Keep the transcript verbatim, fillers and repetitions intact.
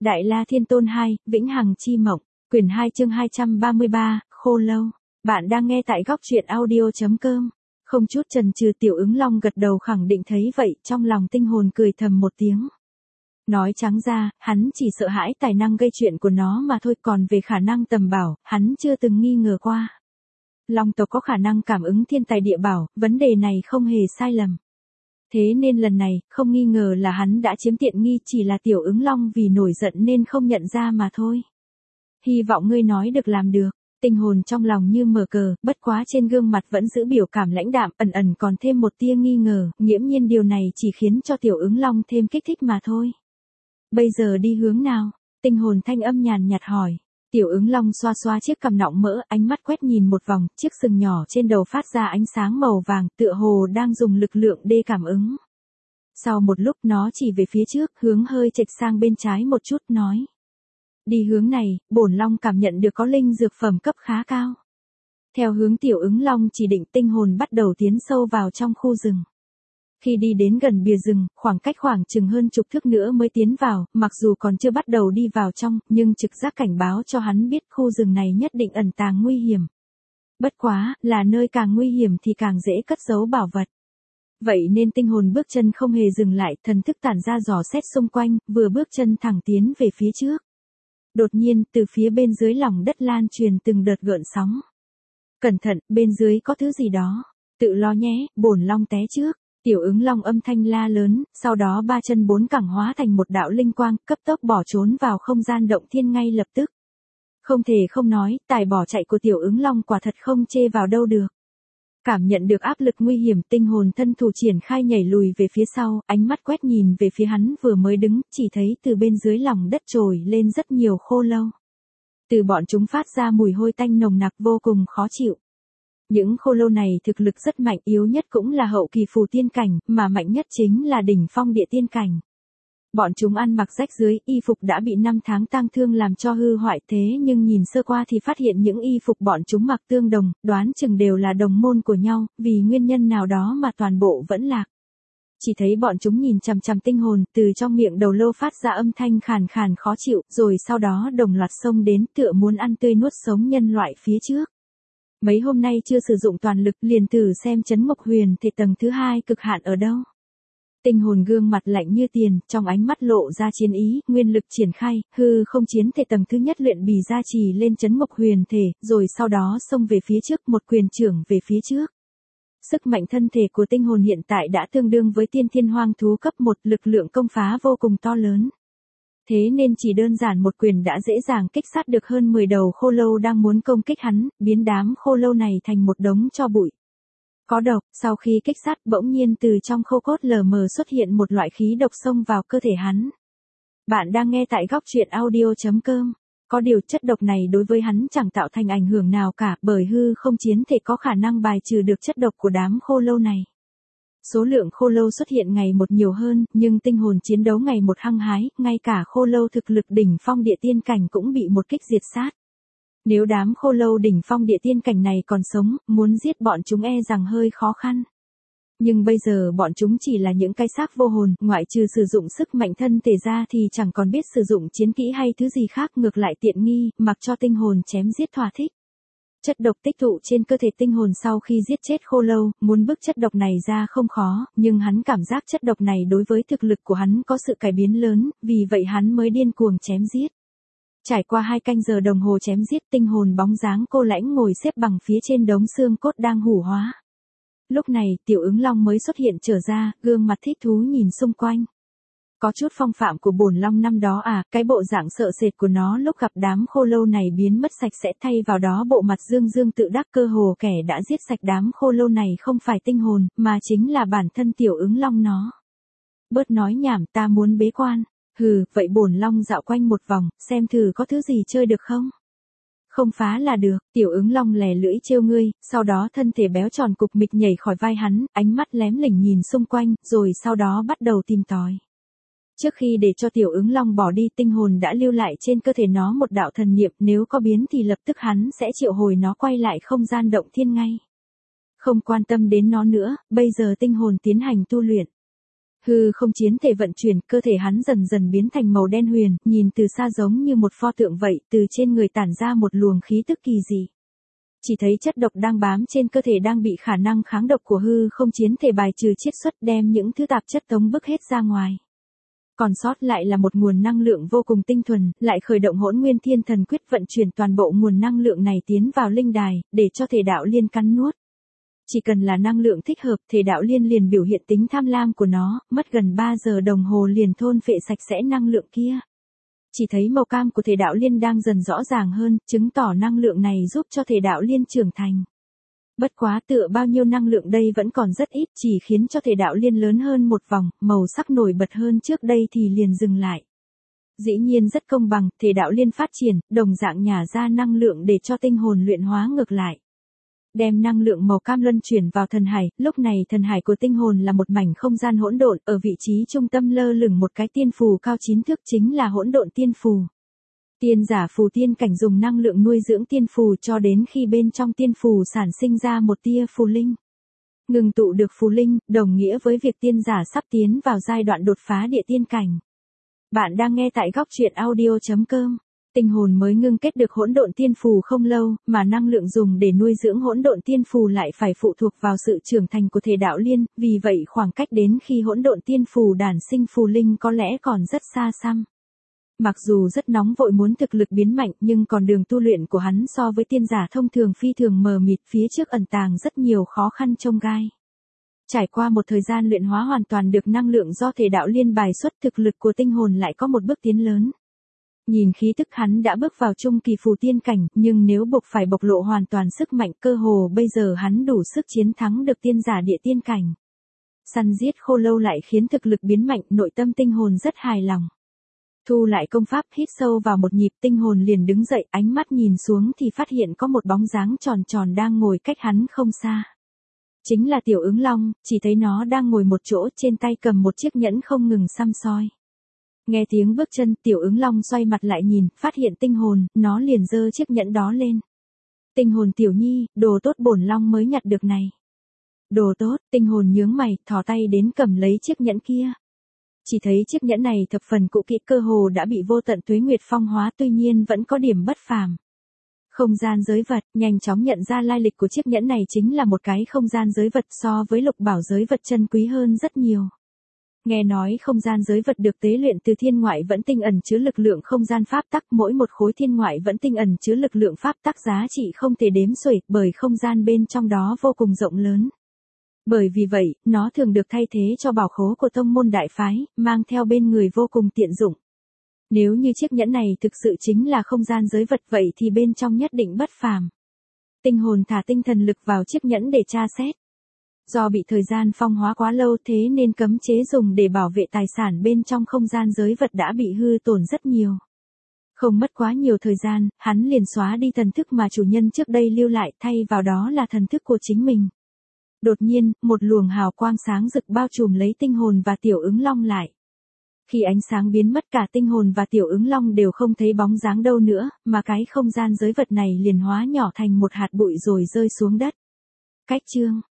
Đại La Thiên Tôn hai, Vĩnh Hằng Chi Mộng, quyển hai chương hai trăm ba mươi ba, Khô Lâu. Bạn đang nghe tại góc truyện audio.com. Không chút chần chừ Tiểu Ứng Long gật đầu khẳng định thấy vậy, trong lòng tinh hồn cười thầm một tiếng. Nói trắng ra, hắn chỉ sợ hãi tài năng gây chuyện của nó mà thôi, còn về khả năng tầm bảo, hắn chưa từng nghi ngờ qua. Long tộc có khả năng cảm ứng thiên tài địa bảo, vấn đề này không hề sai lầm. Thế nên lần này, không nghi ngờ là hắn đã chiếm tiện nghi, chỉ là Tiểu Ứng Long vì nổi giận nên không nhận ra mà thôi. Hy vọng ngươi nói được làm được. Tinh hồn trong lòng như mở cờ, bất quá trên gương mặt vẫn giữ biểu cảm lãnh đạm, ẩn ẩn còn thêm một tia nghi ngờ, nghiễm nhiên điều này chỉ khiến cho Tiểu Ứng Long thêm kích thích mà thôi. Bây giờ đi hướng nào? Tinh hồn thanh âm nhàn nhạt hỏi. Tiểu Ứng Long xoa xoa chiếc cằm nọng mỡ, ánh mắt quét nhìn một vòng, chiếc sừng nhỏ trên đầu phát ra ánh sáng màu vàng, tựa hồ đang dùng lực lượng đê cảm ứng. Sau một lúc nó chỉ về phía trước, hướng hơi chệch sang bên trái một chút, nói. Đi hướng này, bổn Long cảm nhận được có linh dược phẩm cấp khá cao. Theo hướng Tiểu Ứng Long chỉ định, tinh hồn bắt đầu tiến sâu vào trong khu rừng. Khi đi đến gần bìa rừng, khoảng cách khoảng chừng hơn chục thước nữa mới tiến vào, mặc dù còn chưa bắt đầu đi vào trong, nhưng trực giác cảnh báo cho hắn biết khu rừng này nhất định ẩn tàng nguy hiểm. Bất quá, là nơi càng nguy hiểm thì càng dễ cất giấu bảo vật. Vậy nên tinh hồn bước chân không hề dừng lại, thần thức tản ra dò xét xung quanh, vừa bước chân thẳng tiến về phía trước. Đột nhiên, từ phía bên dưới lòng đất lan truyền từng đợt gợn sóng. Cẩn thận, bên dưới có thứ gì đó. Tự lo nhé, bổn Long té trước. Tiểu Ứng Long âm thanh la lớn, sau đó ba chân bốn cẳng hóa thành một đạo linh quang, cấp tốc bỏ trốn vào không gian động thiên ngay lập tức. Không thể không nói, tài bỏ chạy của Tiểu Ứng Long quả thật không chê vào đâu được. Cảm nhận được áp lực nguy hiểm, tinh hồn thân thủ triển khai nhảy lùi về phía sau, ánh mắt quét nhìn về phía hắn vừa mới đứng, chỉ thấy từ bên dưới lòng đất trồi lên rất nhiều khô lâu. Từ bọn chúng phát ra mùi hôi tanh nồng nặc vô cùng khó chịu. Những khô lâu này thực lực rất mạnh, yếu nhất cũng là hậu kỳ phù tiên cảnh, mà mạnh nhất chính là đỉnh phong địa tiên cảnh. Bọn chúng ăn mặc rách rưới, y phục đã bị năm tháng tang thương làm cho hư hoại, thế nhưng nhìn sơ qua thì phát hiện những y phục bọn chúng mặc tương đồng, đoán chừng đều là đồng môn của nhau, vì nguyên nhân nào đó mà toàn bộ vẫn lạc. Chỉ thấy bọn chúng nhìn chằm chằm tinh hồn, từ trong miệng đầu lâu phát ra âm thanh khàn khàn khó chịu, rồi sau đó đồng loạt xông đến, tựa muốn ăn tươi nuốt sống nhân loại phía trước. Mấy hôm nay chưa sử dụng toàn lực, liền thử xem Trấn Ngục Huyền Thể tầng thứ hai cực hạn ở đâu. Tinh hồn gương mặt lạnh như tiền, trong ánh mắt lộ ra chiến ý, nguyên lực triển khai, hư không chiến thể tầng thứ nhất luyện bì gia trì lên Trấn Ngục Huyền Thể, rồi sau đó xông về phía trước, một quyền trưởng về phía trước. Sức mạnh thân thể của tinh hồn hiện tại đã tương đương với tiên thiên hoang thú cấp một, lực lượng công phá vô cùng to lớn. Thế nên chỉ đơn giản một quyền đã dễ dàng kích sát được hơn mười đầu khô lâu đang muốn công kích hắn, biến đám khô lâu này thành một đống tro bụi. Có độc, sau khi kích sát bỗng nhiên từ trong khô cốt lờ mờ xuất hiện một loại khí độc xông vào cơ thể hắn. Bạn đang nghe tại góc truyện audio.com. Có điều chất độc này đối với hắn chẳng tạo thành ảnh hưởng nào cả, bởi hư không chiến thể có khả năng bài trừ được chất độc của đám khô lâu này. Số lượng khô lâu xuất hiện ngày một nhiều hơn, nhưng tinh hồn chiến đấu ngày một hăng hái, ngay cả khô lâu thực lực đỉnh phong địa tiên cảnh cũng bị một kích diệt sát. Nếu đám khô lâu đỉnh phong địa tiên cảnh này còn sống, muốn giết bọn chúng e rằng hơi khó khăn. Nhưng bây giờ bọn chúng chỉ là những cái xác vô hồn, ngoại trừ sử dụng sức mạnh thân thể ra thì chẳng còn biết sử dụng chiến kỹ hay thứ gì khác, ngược lại tiện nghi, mặc cho tinh hồn chém giết thỏa thích. Chất độc tích tụ trên cơ thể tinh hồn sau khi giết chết khô lâu, muốn bức chất độc này ra không khó, nhưng hắn cảm giác chất độc này đối với thực lực của hắn có sự cải biến lớn, vì vậy hắn mới điên cuồng chém giết. Trải qua hai canh giờ đồng hồ chém giết, tinh hồn bóng dáng cô lãnh ngồi xếp bằng phía trên đống xương cốt đang hủ hóa. Lúc này, Tiểu Ứng Long mới xuất hiện trở ra, gương mặt thích thú nhìn xung quanh. Có chút phong phạm của bổn Long năm đó à, cái bộ dạng sợ sệt của nó lúc gặp đám khô lâu này biến mất sạch sẽ, thay vào đó bộ mặt dương dương tự đắc, cơ hồ kẻ đã giết sạch đám khô lâu này không phải tinh hồn, mà chính là bản thân Tiểu Ứng Long nó. Bớt nói nhảm, ta muốn bế quan. Hừ, vậy bổn Long dạo quanh một vòng, xem thử có thứ gì chơi được không? Không phá là được. Tiểu Ứng Long lè lưỡi trêu ngươi, sau đó thân thể béo tròn cục mịch nhảy khỏi vai hắn, ánh mắt lém lỉnh nhìn xung quanh, rồi sau đó bắt đầu tìm tòi. Trước khi để cho Tiểu Ứng Long bỏ đi, tinh hồn đã lưu lại trên cơ thể nó một đạo thần niệm, nếu có biến thì lập tức hắn sẽ triệu hồi nó quay lại không gian động thiên ngay. Không quan tâm đến nó nữa, bây giờ tinh hồn tiến hành tu luyện. Hư không chiến thể vận chuyển, cơ thể hắn dần dần biến thành màu đen huyền, nhìn từ xa giống như một pho tượng vậy, từ trên người tản ra một luồng khí tức kỳ dị. Chỉ thấy chất độc đang bám trên cơ thể đang bị khả năng kháng độc của hư không chiến thể bài trừ chiết xuất, đem những thứ tạp chất tống bức hết ra ngoài. Còn sót lại là một nguồn năng lượng vô cùng tinh thuần, lại khởi động Hỗn Nguyên Thiên Thần Quyết vận chuyển toàn bộ nguồn năng lượng này tiến vào linh đài, để cho thể đạo liên cắn nuốt. Chỉ cần là năng lượng thích hợp, thể đạo liên liền biểu hiện tính tham lam của nó, mất gần ba giờ đồng hồ liền thôn phệ sạch sẽ năng lượng kia. Chỉ thấy màu cam của thể đạo liên đang dần rõ ràng hơn, chứng tỏ năng lượng này giúp cho thể đạo liên trưởng thành. Bất quá tựa bao nhiêu năng lượng đây vẫn còn rất ít, chỉ khiến cho thể đạo liên lớn hơn một vòng, màu sắc nổi bật hơn trước đây thì liền dừng lại. Dĩ nhiên rất công bằng, thể đạo liên phát triển, đồng dạng nhả ra năng lượng để cho tinh hồn luyện hóa ngược lại. Đem năng lượng màu cam luân chuyển vào thần hải, lúc này thần hải của tinh hồn là một mảnh không gian hỗn độn, ở vị trí trung tâm lơ lửng một cái tiên phù cao chín thước chính là hỗn độn tiên phù. Tiên giả phù tiên cảnh dùng năng lượng nuôi dưỡng tiên phù cho đến khi bên trong tiên phù sản sinh ra một tia phù linh. Ngừng tụ được phù linh, đồng nghĩa với việc tiên giả sắp tiến vào giai đoạn đột phá địa tiên cảnh. Bạn đang nghe tại góc truyện audio chấm com. Tinh hồn mới ngưng kết được hỗn độn tiên phù không lâu, mà năng lượng dùng để nuôi dưỡng hỗn độn tiên phù lại phải phụ thuộc vào sự trưởng thành của thể đạo liên, vì vậy khoảng cách đến khi hỗn độn tiên phù đản sinh phù linh có lẽ còn rất xa xăm. Mặc dù rất nóng vội muốn thực lực biến mạnh, nhưng còn đường tu luyện của hắn so với tiên giả thông thường phi thường mờ mịt, phía trước ẩn tàng rất nhiều khó khăn chông gai. Trải qua một thời gian luyện hóa hoàn toàn được năng lượng do thể đạo liên bài xuất, thực lực của tinh hồn lại có một bước tiến lớn. Nhìn khí tức hắn đã bước vào trung kỳ phù tiên cảnh, nhưng nếu buộc phải bộc lộ hoàn toàn sức mạnh, cơ hồ bây giờ hắn đủ sức chiến thắng được tiên giả địa tiên cảnh. Săn giết khô lâu lại khiến thực lực biến mạnh, nội tâm tinh hồn rất hài lòng. Thu lại công pháp, hít sâu vào một nhịp, tinh hồn liền đứng dậy, ánh mắt nhìn xuống thì phát hiện có một bóng dáng tròn tròn đang ngồi cách hắn không xa. Chính là Tiểu Ứng Long, chỉ thấy nó đang ngồi một chỗ, trên tay cầm một chiếc nhẫn không ngừng săm soi. Nghe tiếng bước chân, Tiểu Ứng Long xoay mặt lại nhìn, phát hiện tinh hồn, nó liền giơ chiếc nhẫn đó lên. Tinh hồn tiểu nhi, đồ tốt bổn Long mới nhặt được này. Đồ tốt, tinh hồn nhướng mày, thò tay đến cầm lấy chiếc nhẫn kia. Chỉ thấy chiếc nhẫn này thập phần cũ kỹ, cơ hồ đã bị vô tận tuế nguyệt phong hóa, tuy nhiên vẫn có điểm bất phàm. Không gian giới vật, nhanh chóng nhận ra lai lịch của chiếc nhẫn này chính là một cái không gian giới vật, so với lục bảo giới vật chân quý hơn rất nhiều. Nghe nói không gian giới vật được tế luyện từ thiên ngoại vẫn tinh ẩn chứa lực lượng không gian pháp tắc, mỗi một khối thiên ngoại vẫn tinh ẩn chứa lực lượng pháp tắc giá trị không thể đếm xuể, bởi không gian bên trong đó vô cùng rộng lớn. Bởi vì vậy, nó thường được thay thế cho bảo khố của tông môn đại phái, mang theo bên người vô cùng tiện dụng. Nếu như chiếc nhẫn này thực sự chính là không gian giới vật, vậy thì bên trong nhất định bất phàm. Tinh hồn thả tinh thần lực vào chiếc nhẫn để tra xét. Do bị thời gian phong hóa quá lâu, thế nên cấm chế dùng để bảo vệ tài sản bên trong không gian giới vật đã bị hư tổn rất nhiều. Không mất quá nhiều thời gian, hắn liền xóa đi thần thức mà chủ nhân trước đây lưu lại, thay vào đó là thần thức của chính mình. Đột nhiên, một luồng hào quang sáng rực bao trùm lấy tinh hồn và Tiểu Ứng Long lại. Khi ánh sáng biến mất, cả tinh hồn và Tiểu Ứng Long đều không thấy bóng dáng đâu nữa, mà cái không gian giới vật này liền hóa nhỏ thành một hạt bụi rồi rơi xuống đất. Cách chương